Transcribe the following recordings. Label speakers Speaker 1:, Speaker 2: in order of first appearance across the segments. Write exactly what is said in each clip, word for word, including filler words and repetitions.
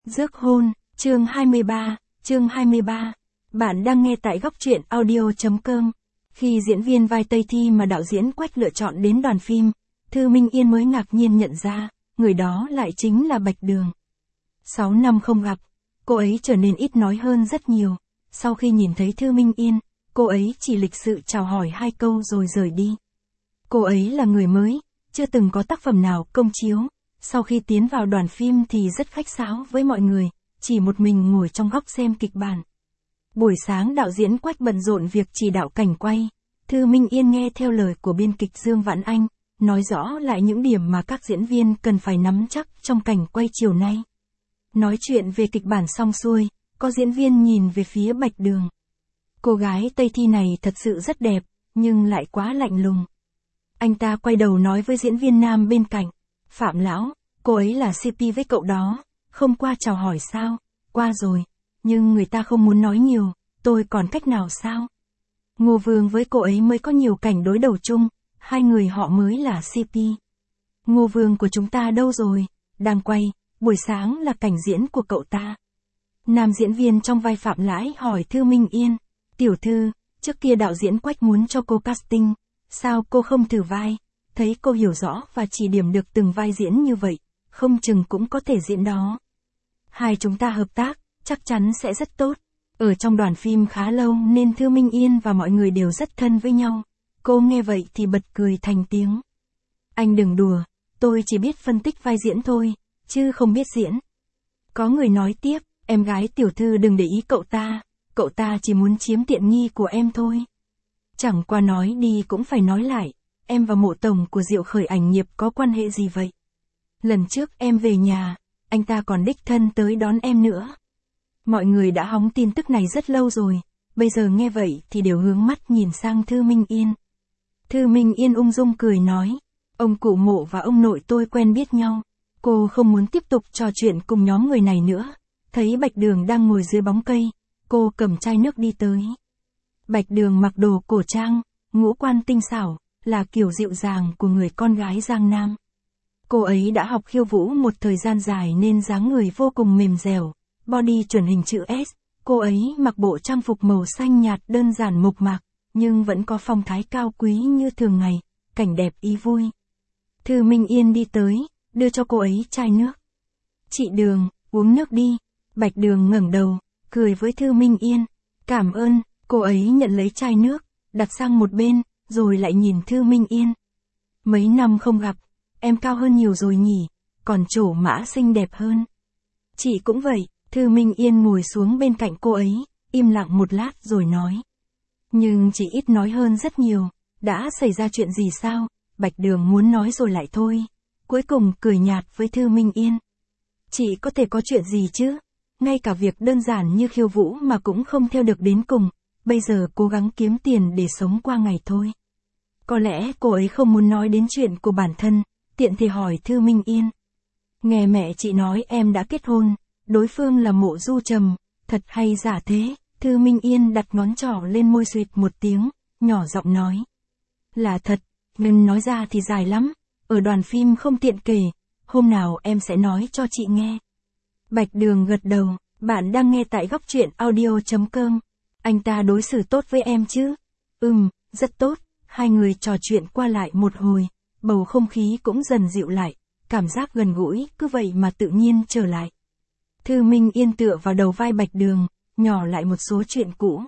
Speaker 1: Rước hôn, chương hai mươi ba, chương hai mươi ba. Bạn đang nghe tại góc truyện audio.com. Khi diễn viên vai Tây Thi mà đạo diễn Quách lựa chọn đến đoàn phim, Thư Minh Yên mới ngạc nhiên nhận ra, người đó lại chính là Bạch Đường. Sáu năm không gặp, cô ấy trở nên ít nói hơn rất nhiều. Sau khi nhìn thấy Thư Minh Yên, cô ấy chỉ lịch sự chào hỏi hai câu rồi rời đi. Cô ấy là người mới, chưa từng có tác phẩm nào công chiếu. Sau khi tiến vào đoàn phim thì rất khách sáo với mọi người, chỉ một mình ngồi trong góc xem kịch bản. Buổi sáng đạo diễn Quách bận rộn việc chỉ đạo cảnh quay, Thư Minh Yên nghe theo lời của biên kịch Dương Vãn Anh, nói rõ lại những điểm mà các diễn viên cần phải nắm chắc trong cảnh quay chiều nay. Nói chuyện về kịch bản xong xuôi, có diễn viên nhìn về phía Bạch Đường. Cô gái Tây Thi này thật sự rất đẹp, nhưng lại quá lạnh lùng. Anh ta quay đầu nói với diễn viên nam bên cạnh, Phạm Lão, cô ấy là xê pê với cậu đó, không qua chào hỏi sao? Qua rồi, nhưng người ta không muốn nói nhiều, tôi còn cách nào sao? Ngô Vương với cô ấy mới có nhiều cảnh đối đầu chung, hai người họ mới là xê pê. Ngô Vương của chúng ta đâu rồi? Đang quay, buổi sáng là cảnh diễn của cậu ta. Nam diễn viên trong vai Phạm Lãi hỏi Thư Minh Yên, tiểu thư, trước kia đạo diễn Quách muốn cho cô casting, sao cô không thử vai? Thấy cô hiểu rõ và chỉ điểm được từng vai diễn như vậy, không chừng cũng có thể diễn đó. Hai chúng ta hợp tác, chắc chắn sẽ rất tốt. Ở trong đoàn phim khá lâu nên Thư Minh Yên và mọi người đều rất thân với nhau. Cô nghe vậy thì bật cười thành tiếng. Anh đừng đùa, tôi chỉ biết phân tích vai diễn thôi, chứ không biết diễn. Có người nói tiếp, em gái tiểu thư đừng để ý cậu ta, cậu ta chỉ muốn chiếm tiện nghi của em thôi. Chẳng qua nói đi cũng phải nói lại. Em và mộ tổng của Diệu Khởi ảnh nghiệp có quan hệ gì vậy? Lần trước em về nhà, anh ta còn đích thân tới đón em nữa. Mọi người đã hóng tin tức này rất lâu rồi, bây giờ nghe vậy thì đều hướng mắt nhìn sang Thư Minh Yên. Thư Minh Yên ung dung cười nói, ông cụ Mộ và ông nội tôi quen biết nhau. Cô không muốn tiếp tục trò chuyện cùng nhóm người này nữa. Thấy Bạch Đường đang ngồi dưới bóng cây, cô cầm chai nước đi tới. Bạch Đường mặc đồ cổ trang, ngũ quan tinh xảo, là kiểu dịu dàng của người con gái Giang Nam. Cô ấy đã học khiêu vũ một thời gian dài nên dáng người vô cùng mềm dẻo, body chuẩn hình chữ S. Cô ấy mặc bộ trang phục màu xanh nhạt đơn giản mộc mạc, nhưng vẫn có phong thái cao quý như thường ngày, cảnh đẹp ý vui. Thư Minh Yên đi tới, đưa cho cô ấy chai nước. Chị Đường, uống nước đi. Bạch Đường ngẩng đầu, cười với Thư Minh Yên. Cảm ơn, cô ấy nhận lấy chai nước, đặt sang một bên, rồi lại nhìn Thư Minh Yên. Mấy năm không gặp, em cao hơn nhiều rồi nhỉ, còn trổ mã xinh đẹp hơn. Chị cũng vậy. Thư Minh Yên ngồi xuống bên cạnh cô ấy, im lặng một lát rồi nói. Nhưng chị ít nói hơn rất nhiều, đã xảy ra chuyện gì sao? Bạch Đường muốn nói rồi lại thôi, cuối cùng cười nhạt với Thư Minh Yên. Chị có thể có chuyện gì chứ? Ngay cả việc đơn giản như khiêu vũ mà cũng không theo được đến cùng, bây giờ cố gắng kiếm tiền để sống qua ngày thôi. Có lẽ cô ấy không muốn nói đến chuyện của bản thân, tiện thì hỏi Thư Minh Yên. Nghe mẹ chị nói em đã kết hôn, đối phương là Mộ Du Trầm, thật hay giả thế? Thư Minh Yên đặt ngón trỏ lên môi suýt một tiếng, nhỏ giọng nói. Là thật, nhưng nói ra thì dài lắm, ở đoàn phim không tiện kể, hôm nào em sẽ nói cho chị nghe. Bạch Đường gật đầu, bạn đang nghe tại góc truyện audio.com. Anh ta đối xử tốt với em chứ? Ừm, rất tốt. Hai người trò chuyện qua lại một hồi, bầu không khí cũng dần dịu lại, cảm giác gần gũi cứ vậy mà tự nhiên trở lại. Thư Minh Yên tựa vào đầu vai Bạch Đường, nhỏ lại một số chuyện cũ.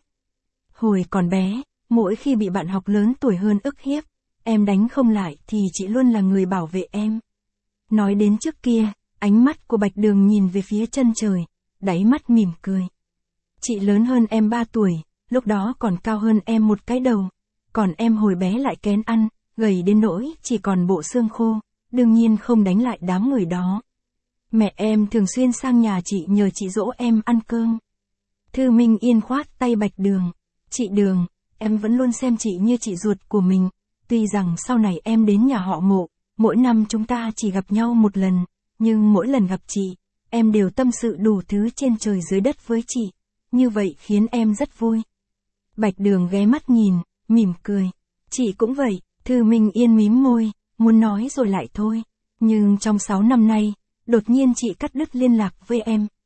Speaker 1: Hồi còn bé, mỗi khi bị bạn học lớn tuổi hơn ức hiếp, em đánh không lại thì chị luôn là người bảo vệ em. Nói đến trước kia, ánh mắt của Bạch Đường nhìn về phía chân trời, đáy mắt mỉm cười. Chị lớn hơn em ba tuổi, lúc đó còn cao hơn em một cái đầu. Còn em hồi bé lại kén ăn, gầy đến nỗi chỉ còn bộ xương khô, đương nhiên không đánh lại đám người đó. Mẹ em thường xuyên sang nhà chị nhờ chị dỗ em ăn cơm. Thư Minh Yên khoát tay Bạch Đường. Chị Đường, em vẫn luôn xem chị như chị ruột của mình. Tuy rằng sau này em đến nhà họ Mộ, mỗi năm chúng ta chỉ gặp nhau một lần, nhưng mỗi lần gặp chị, em đều tâm sự đủ thứ trên trời dưới đất với chị. Như vậy khiến em rất vui. Bạch Đường ghé mắt nhìn, mỉm cười. Chị cũng vậy. Thư Minh Yên mím môi, muốn nói rồi lại thôi. Nhưng trong sáu năm nay, đột nhiên chị cắt đứt liên lạc với em,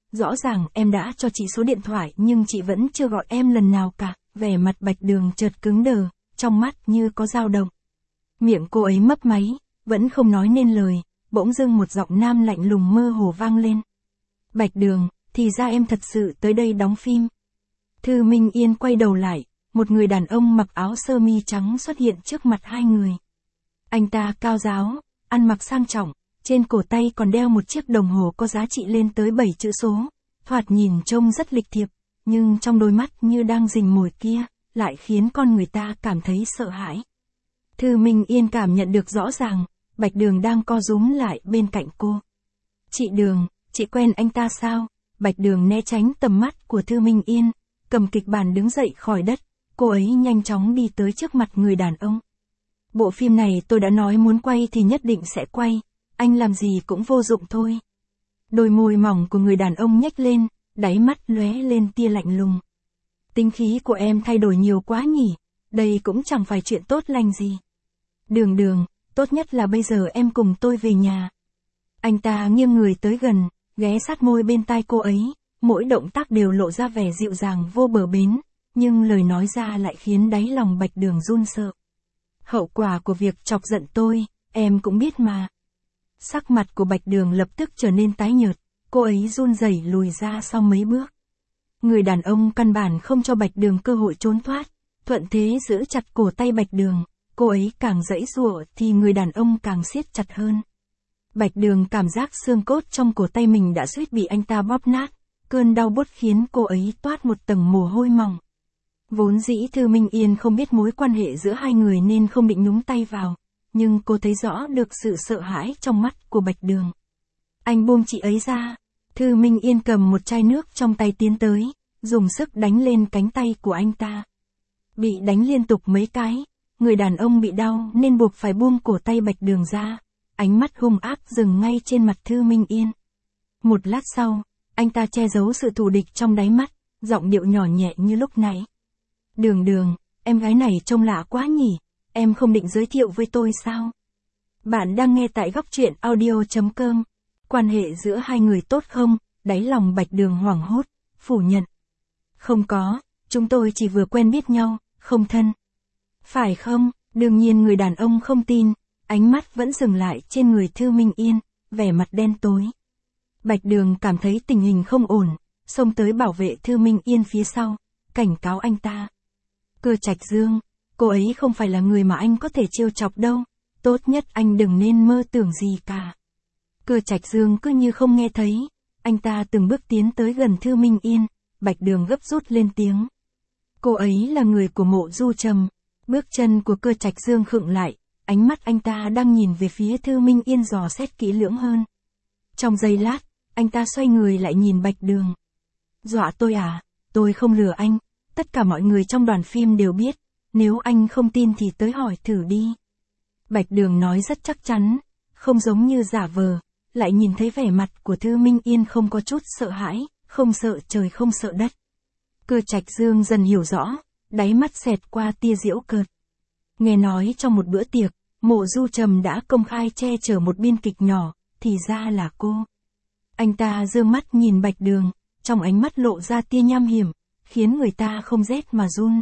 Speaker 1: rõ ràng em đã cho chị số điện thoại nhưng chị vẫn chưa gọi em lần nào cả. Vẻ mặt Bạch Đường chợt cứng đờ, trong mắt như có dao động. Miệng cô ấy mấp máy, vẫn không nói nên lời, bỗng dưng một giọng nam lạnh lùng mơ hồ vang lên. Bạch Đường, thì ra em thật sự tới đây đóng phim. Thư Minh Yên quay đầu lại, một người đàn ông mặc áo sơ mi trắng xuất hiện trước mặt hai người. Anh ta cao ráo, ăn mặc sang trọng, trên cổ tay còn đeo một chiếc đồng hồ có giá trị lên tới bảy chữ số, thoạt nhìn trông rất lịch thiệp, nhưng trong đôi mắt như đang rình mồi kia, lại khiến con người ta cảm thấy sợ hãi. Thư Minh Yên cảm nhận được rõ ràng, Bạch Đường đang co rúm lại bên cạnh cô. Chị Đường, chị quen anh ta sao? Bạch Đường né tránh tầm mắt của Thư Minh Yên, cầm kịch bản đứng dậy khỏi đất, cô ấy nhanh chóng đi tới trước mặt người đàn ông. Bộ phim này tôi đã nói muốn quay thì nhất định sẽ quay, anh làm gì cũng vô dụng thôi. Đôi môi mỏng của người đàn ông nhếch lên, đáy mắt lóe lên tia lạnh lùng. Tính khí của em thay đổi nhiều quá nhỉ, đây cũng chẳng phải chuyện tốt lành gì. Đường Đường, tốt nhất là bây giờ em cùng tôi về nhà. Anh ta nghiêng người tới gần, ghé sát môi bên tai cô ấy, mỗi động tác đều lộ ra vẻ dịu dàng vô bờ bến, nhưng lời nói ra lại khiến đáy lòng Bạch Đường run sợ. Hậu quả của việc chọc giận tôi, em cũng biết mà. Sắc mặt của Bạch Đường lập tức trở nên tái nhợt, cô ấy run rẩy lùi ra sau mấy bước. Người đàn ông căn bản không cho Bạch Đường cơ hội trốn thoát, thuận thế giữ chặt cổ tay Bạch Đường, cô ấy càng giãy giụa thì người đàn ông càng siết chặt hơn. Bạch Đường cảm giác xương cốt trong cổ tay mình đã suýt bị anh ta bóp nát, cơn đau buốt khiến cô ấy toát một tầng mồ hôi mỏng. Vốn dĩ Thư Minh Yên không biết mối quan hệ giữa hai người nên không định nhúng tay vào, nhưng cô thấy rõ được sự sợ hãi trong mắt của Bạch Đường. Anh buông chị ấy ra. Thư Minh Yên cầm một chai nước trong tay tiến tới, dùng sức đánh lên cánh tay của anh ta. Bị đánh liên tục mấy cái, người đàn ông bị đau nên buộc phải buông cổ tay Bạch Đường ra, ánh mắt hung ác dừng ngay trên mặt Thư Minh Yên. Một lát sau, anh ta che giấu sự thù địch trong đáy mắt, giọng điệu nhỏ nhẹ như lúc nãy. Đường Đường, em gái này trông lạ quá nhỉ, em không định giới thiệu với tôi sao? Bạn đang nghe tại góc truyện audio chấm com. Quan hệ giữa hai người tốt không? Đáy lòng Bạch Đường hoảng hốt, phủ nhận. Không có, chúng tôi chỉ vừa quen biết nhau, không thân. Phải không? Đương nhiên người đàn ông không tin, ánh mắt vẫn dừng lại trên người Thư Minh Yên, vẻ mặt đen tối. Bạch Đường cảm thấy tình hình không ổn, xông tới bảo vệ Thư Minh Yên phía sau, cảnh cáo anh ta. Cơ Trạch Dương, cô ấy không phải là người mà anh có thể trêu chọc đâu, tốt nhất anh đừng nên mơ tưởng gì cả. Cơ Trạch Dương cứ như không nghe thấy, anh ta từng bước tiến tới gần Thư Minh Yên, Bạch Đường gấp rút lên tiếng. Cô ấy là người của Mộ Du Trầm. Bước chân của Cơ Trạch Dương khựng lại, ánh mắt anh ta đang nhìn về phía Thư Minh Yên dò xét kỹ lưỡng hơn. Trong giây lát, anh ta xoay người lại nhìn Bạch Đường. Dọa tôi à? Tôi không lừa anh, tất cả mọi người trong đoàn phim đều biết, nếu anh không tin thì tới hỏi thử đi. Bạch Đường nói rất chắc chắn, không giống như giả vờ, lại nhìn thấy vẻ mặt của Thư Minh Yên không có chút sợ hãi, không sợ trời không sợ đất. Cơ Trạch Dương dần hiểu rõ, đáy mắt xẹt qua tia giễu cợt. Nghe nói trong một bữa tiệc, Mộ Du Trầm đã công khai che chở một biên kịch nhỏ, thì ra là cô. Anh ta dương mắt nhìn Bạch Đường, trong ánh mắt lộ ra tia nham hiểm, khiến người ta không rét mà run.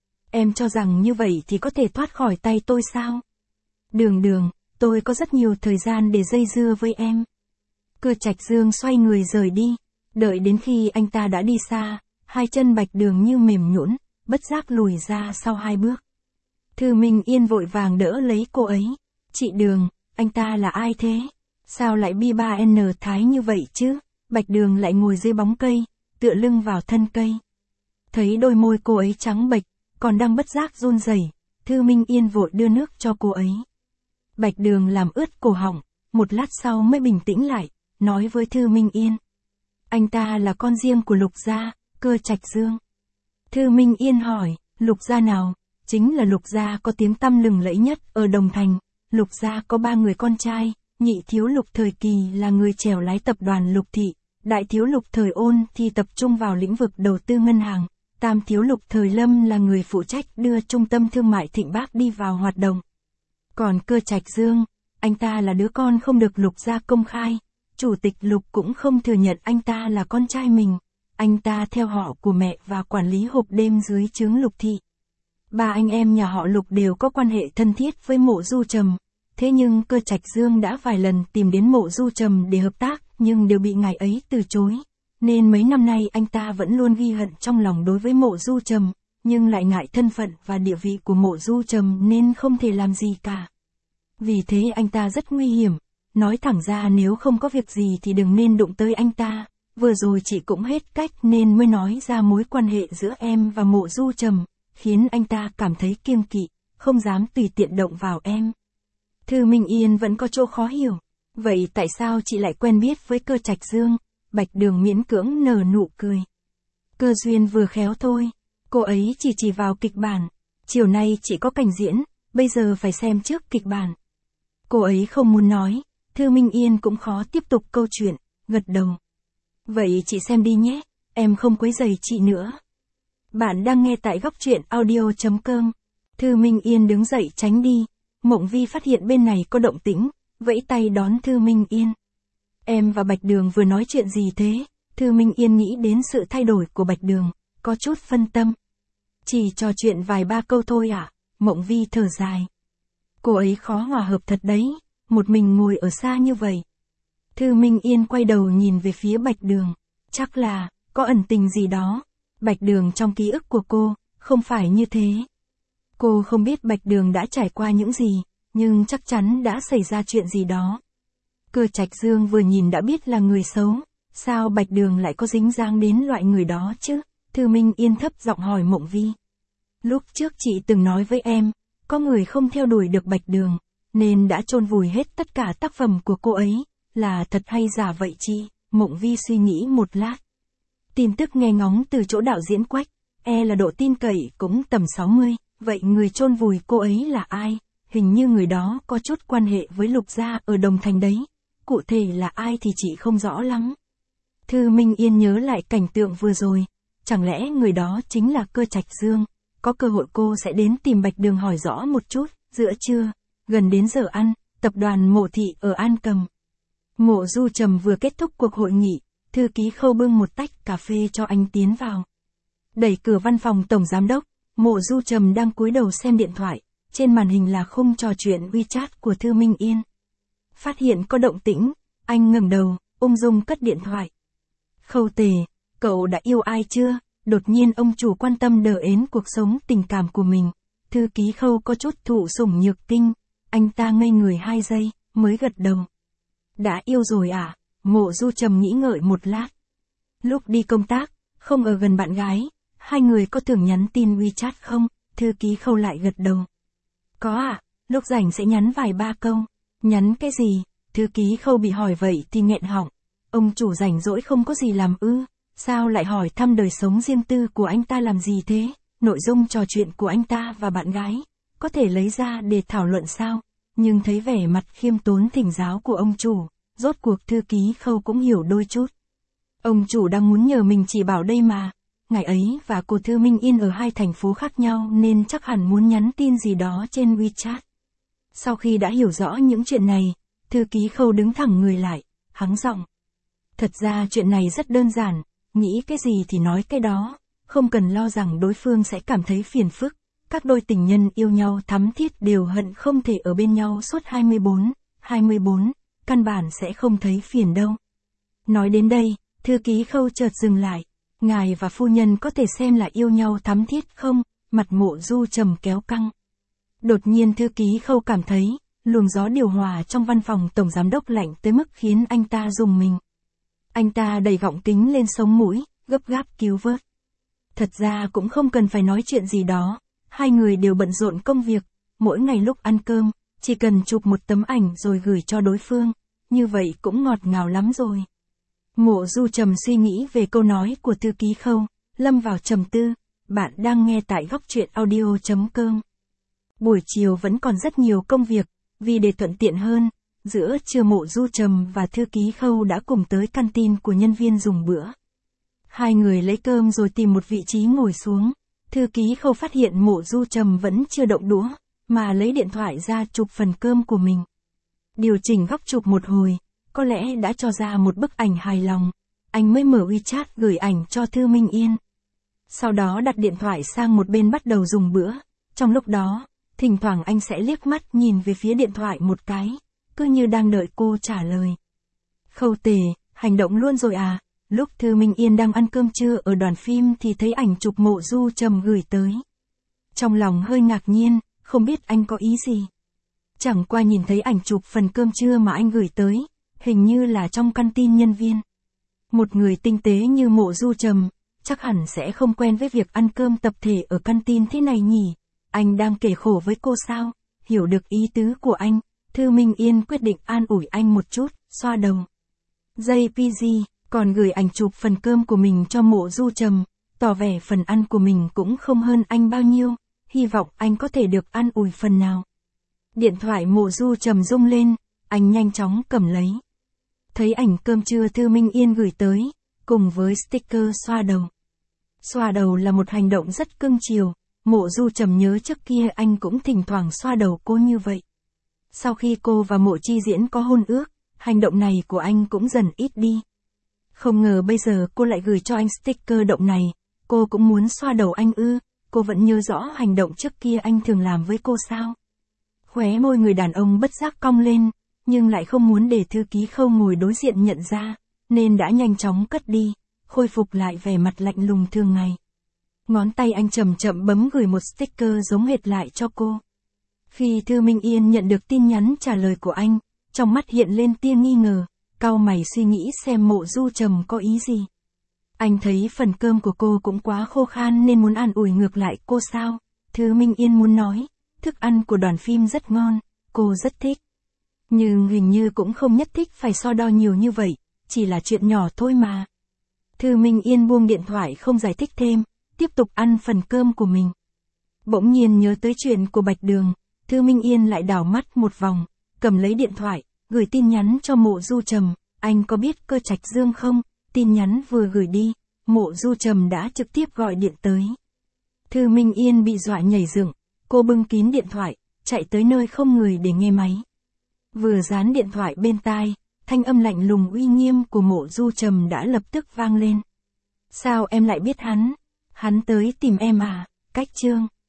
Speaker 1: Em cho rằng như vậy thì có thể thoát khỏi tay tôi sao? Đường Đường, tôi có rất nhiều thời gian để dây dưa với em. Cơ Trạch Dương xoay người rời đi, đợi đến khi anh ta đã đi xa, hai chân Bạch Đường như mềm nhũn, bất giác lùi ra sau hai bước. Thư Minh Yên vội vàng đỡ lấy cô ấy. Chị Đường, anh ta là ai thế? Sao lại bi ba en thái như vậy chứ? Bạch Đường lại ngồi dưới bóng cây, tựa lưng vào thân cây. Thấy đôi môi cô ấy trắng bệch, còn đang bất giác run rẩy, Thư Minh Yên vội đưa nước cho cô ấy. Bạch Đường làm ướt cổ họng, một lát sau mới bình tĩnh lại, nói với Thư Minh Yên. Anh ta là con riêng của Lục gia, Cơ Trạch Dương. Thư Minh Yên hỏi, Lục gia nào? Chính là Lục gia có tiếng tăm lừng lẫy nhất ở Đồng Thành. Lục gia có ba người con trai, nhị thiếu Lục thời kỳ là người chèo lái tập đoàn Lục Thị, đại thiếu Lục thời Ôn thì tập trung vào lĩnh vực đầu tư ngân hàng, tam thiếu Lục thời Lâm là người phụ trách đưa trung tâm thương mại Thịnh Bác đi vào hoạt động. Còn Cơ Trạch Dương, anh ta là đứa con không được Lục gia công khai, Chủ tịch Lục cũng không thừa nhận anh ta là con trai mình. Anh ta theo họ của mẹ và quản lý hộp đêm dưới trướng Lục thị. Ba anh em nhà họ Lục đều có quan hệ thân thiết với Mộ Du Trầm. Thế nhưng Cơ Trạch Dương đã vài lần tìm đến Mộ Du Trầm để hợp tác, nhưng đều bị ngài ấy từ chối. Nên mấy năm nay anh ta vẫn luôn ghi hận trong lòng đối với Mộ Du Trầm, nhưng lại ngại thân phận và địa vị của Mộ Du Trầm nên không thể làm gì cả. Vì thế anh ta rất nguy hiểm. Nói thẳng ra nếu không có việc gì thì đừng nên đụng tới anh ta. Vừa rồi chị cũng hết cách nên mới nói ra mối quan hệ giữa em và Mộ Du Trầm, khiến anh ta cảm thấy kiêng kỵ, không dám tùy tiện động vào em. Thư Minh Yên vẫn có chỗ khó hiểu. Vậy tại sao chị lại quen biết với Cơ Trạch Dương? Bạch Đường miễn cưỡng nở nụ cười. Cơ duyên vừa khéo thôi. Cô ấy chỉ chỉ vào kịch bản. Chiều nay chị có cảnh diễn, bây giờ phải xem trước kịch bản. Cô ấy không muốn nói. Thư Minh Yên cũng khó tiếp tục câu chuyện, gật đầu. Vậy chị xem đi nhé, em không quấy rầy chị nữa. Bạn đang nghe tại góc truyện audio chấm com. Thư Minh Yên đứng dậy tránh đi. Mộng Vi phát hiện bên này có động tĩnh, vẫy tay đón Thư Minh Yên. Em và Bạch Đường vừa nói chuyện gì thế? Thư Minh Yên nghĩ đến sự thay đổi của Bạch Đường, có chút phân tâm. Chỉ trò chuyện vài ba câu thôi ạ. À? Mộng Vi thở dài. Cô ấy khó hòa hợp thật đấy, một mình ngồi ở xa như vậy. Thư Minh Yên quay đầu nhìn về phía Bạch Đường. Chắc là, có ẩn tình gì đó. Bạch Đường trong ký ức của cô, không phải như thế. Cô không biết Bạch Đường đã trải qua những gì, nhưng chắc chắn đã xảy ra chuyện gì đó. Cơ Trạch Dương vừa nhìn đã biết là người xấu, sao Bạch Đường lại có dính dáng đến loại người đó chứ? Thư Minh Yên thấp giọng hỏi Mộng Vi. Lúc trước chị từng nói với em, có người không theo đuổi được Bạch Đường, nên đã chôn vùi hết tất cả tác phẩm của cô ấy, là thật hay giả vậy chị? Mộng Vi suy nghĩ một lát. Tin tức nghe ngóng từ chỗ đạo diễn Quách, e là độ tin cậy cũng tầm sáu mươi, vậy người chôn vùi cô ấy là ai? Hình như người đó có chút quan hệ với Lục gia ở Đồng Thành đấy. Cụ thể là ai thì chị không rõ lắm. Thư Minh Yên nhớ lại cảnh tượng vừa rồi, chẳng lẽ người đó chính là Cơ Trạch Dương? Có cơ hội cô sẽ đến tìm Bạch Đường hỏi rõ một chút. Giữa trưa, gần đến giờ ăn, tập đoàn Mộ thị ở An Cầm. Mộ Du Trầm vừa kết thúc cuộc hội nghị, thư ký Khâu bưng một tách cà phê cho anh tiến vào. Đẩy cửa văn phòng tổng giám đốc, Mộ Du Trầm đang cúi đầu xem điện thoại, trên màn hình là khung trò chuyện WeChat của Thư Minh Yên. Phát hiện có động tĩnh, anh ngẩng đầu, ung dung cất điện thoại. Khâu Tề, cậu đã yêu ai chưa? Đột nhiên ông chủ quan tâm đờ ến cuộc sống tình cảm của mình. Thư ký Khâu có chút thụ sủng nhược kinh, anh ta ngây người hai giây, mới gật đầu. Đã yêu rồi à? Mộ Du Trầm nghĩ ngợi một lát. Lúc đi công tác, không ở gần bạn gái, hai người có thường nhắn tin WeChat không? Thư ký Khâu lại gật đầu. Có à, lúc rảnh sẽ nhắn vài ba câu. Nhắn cái gì? Thư ký Khâu bị hỏi vậy thì nghẹn họng. Ông chủ rảnh rỗi không có gì làm ư? Sao lại hỏi thăm đời sống riêng tư của anh ta làm gì thế? Nội dung trò chuyện của anh ta và bạn gái, có thể lấy ra để thảo luận sao? Nhưng thấy vẻ mặt khiêm tốn thỉnh giáo của ông chủ, rốt cuộc thư ký Khâu cũng hiểu đôi chút. Ông chủ đang muốn nhờ mình chỉ bảo đây mà. Ngày ấy và cô Thư Minh Yên ở hai thành phố khác nhau nên chắc hẳn muốn nhắn tin gì đó trên WeChat. Sau khi đã hiểu rõ những chuyện này, thư ký Khâu đứng thẳng người lại, hắng giọng. Thật ra chuyện này rất đơn giản, nghĩ cái gì thì nói cái đó, không cần lo rằng đối phương sẽ cảm thấy phiền phức. Các đôi tình nhân yêu nhau thắm thiết đều hận không thể ở bên nhau suốt hai mươi bốn, hai mươi bốn, căn bản sẽ không thấy phiền đâu. Nói đến đây, thư ký Khâu chợt dừng lại. Ngài và phu nhân có thể xem là yêu nhau thắm thiết không? Mặt Mộ Du Trầm kéo căng. Đột nhiên thư ký Khâu cảm thấy, luồng gió điều hòa trong văn phòng tổng giám đốc lạnh tới mức khiến anh ta rùng mình. Anh ta đẩy gọng kính lên sống mũi, gấp gáp cứu vớt. Thật ra cũng không cần phải nói chuyện gì đó, hai người đều bận rộn công việc, mỗi ngày lúc ăn cơm, chỉ cần chụp một tấm ảnh rồi gửi cho đối phương, như vậy cũng ngọt ngào lắm rồi. Mộ Du Trầm suy nghĩ về câu nói của thư ký Khâu, lâm vào trầm tư. Bạn đang nghe tại góc truyện audio chấm com. Buổi chiều vẫn còn rất nhiều công việc, vì để thuận tiện hơn, giữa trưa Mộ Du Trầm và thư ký Khâu đã cùng tới canteen của nhân viên dùng bữa. Hai người lấy cơm rồi tìm một vị trí ngồi xuống. Thư ký Khâu phát hiện Mộ Du Trầm vẫn chưa động đũa, mà lấy điện thoại ra chụp phần cơm của mình. Điều chỉnh góc chụp một hồi, có lẽ đã cho ra một bức ảnh hài lòng. Anh mới mở WeChat gửi ảnh cho Thư Minh Yên. Sau đó đặt điện thoại sang một bên bắt đầu dùng bữa. Trong lúc đó, thỉnh thoảng anh sẽ liếc mắt nhìn về phía điện thoại một cái, cứ như đang đợi cô trả lời. Khâu Tề, hành động luôn rồi à? Lúc Thư Minh Yên đang ăn cơm trưa ở đoàn phim thì thấy ảnh chụp Mộ Du Trầm gửi tới. Trong lòng hơi ngạc nhiên, không biết anh có ý gì. Chẳng qua nhìn thấy ảnh chụp phần cơm trưa mà anh gửi tới, hình như là trong căn tin nhân viên. Một người tinh tế như Mộ Du Trầm, chắc hẳn sẽ không quen với việc ăn cơm tập thể ở căn tin thế này nhỉ. Anh đang kể khổ với cô sao? Hiểu được ý tứ của anh, Thư Minh Yên quyết định an ủi anh một chút, xoa đầu. gi pê giê, còn gửi ảnh chụp phần cơm của mình cho Mộ Du Trầm, tỏ vẻ phần ăn của mình cũng không hơn anh bao nhiêu, hy vọng anh có thể được an ủi phần nào. Điện thoại Mộ Du Trầm rung lên, anh nhanh chóng cầm lấy. Thấy ảnh cơm trưa Thư Minh Yên gửi tới, cùng với sticker xoa đầu. Xoa đầu là một hành động rất cưng chiều, Mộ Du Trầm nhớ trước kia anh cũng thỉnh thoảng xoa đầu cô như vậy. Sau khi cô và Mộ Chi Diễn có hôn ước, hành động này của anh cũng dần ít đi. Không ngờ bây giờ cô lại gửi cho anh sticker động này, cô cũng muốn xoa đầu anh ư, cô vẫn nhớ rõ hành động trước kia anh thường làm với cô sao. Khóe môi người đàn ông bất giác cong lên, nhưng lại không muốn để thư ký Khâu ngồi đối diện nhận ra, nên đã nhanh chóng cất đi, khôi phục lại vẻ mặt lạnh lùng thường ngày. Ngón tay anh chậm chậm bấm gửi một sticker giống hệt lại cho cô. Khi Thư Minh Yên nhận được tin nhắn trả lời của anh, trong mắt hiện lên tia nghi ngờ, cau mày suy nghĩ xem Mộ Du Trầm có ý gì. Anh thấy phần cơm của cô cũng quá khô khan nên muốn an ủi ngược lại cô sao? Thư Minh Yên muốn nói, thức ăn của đoàn phim rất ngon, cô rất thích. Nhưng hình như cũng không nhất thích phải so đo nhiều như vậy, chỉ là chuyện nhỏ thôi mà. Thư Minh Yên buông điện thoại không giải thích thêm, tiếp tục ăn phần cơm của mình. Bỗng nhiên nhớ tới chuyện của Bạch Đường, Thư Minh Yên lại đảo mắt một vòng, cầm lấy điện thoại, gửi tin nhắn cho Mộ Du Trầm, anh có biết Cơ Trạch Dương không? Tin nhắn vừa gửi đi, Mộ Du Trầm đã trực tiếp gọi điện tới. Thư Minh Yên bị dọa nhảy dựng, cô bưng kín điện thoại, chạy tới nơi không người để nghe máy. Vừa dán điện thoại bên tai, thanh âm lạnh lùng uy nghiêm của Mộ Du Trầm đã lập tức vang lên. Sao em lại biết hắn? Hắn tới tìm em à? Cách Trương.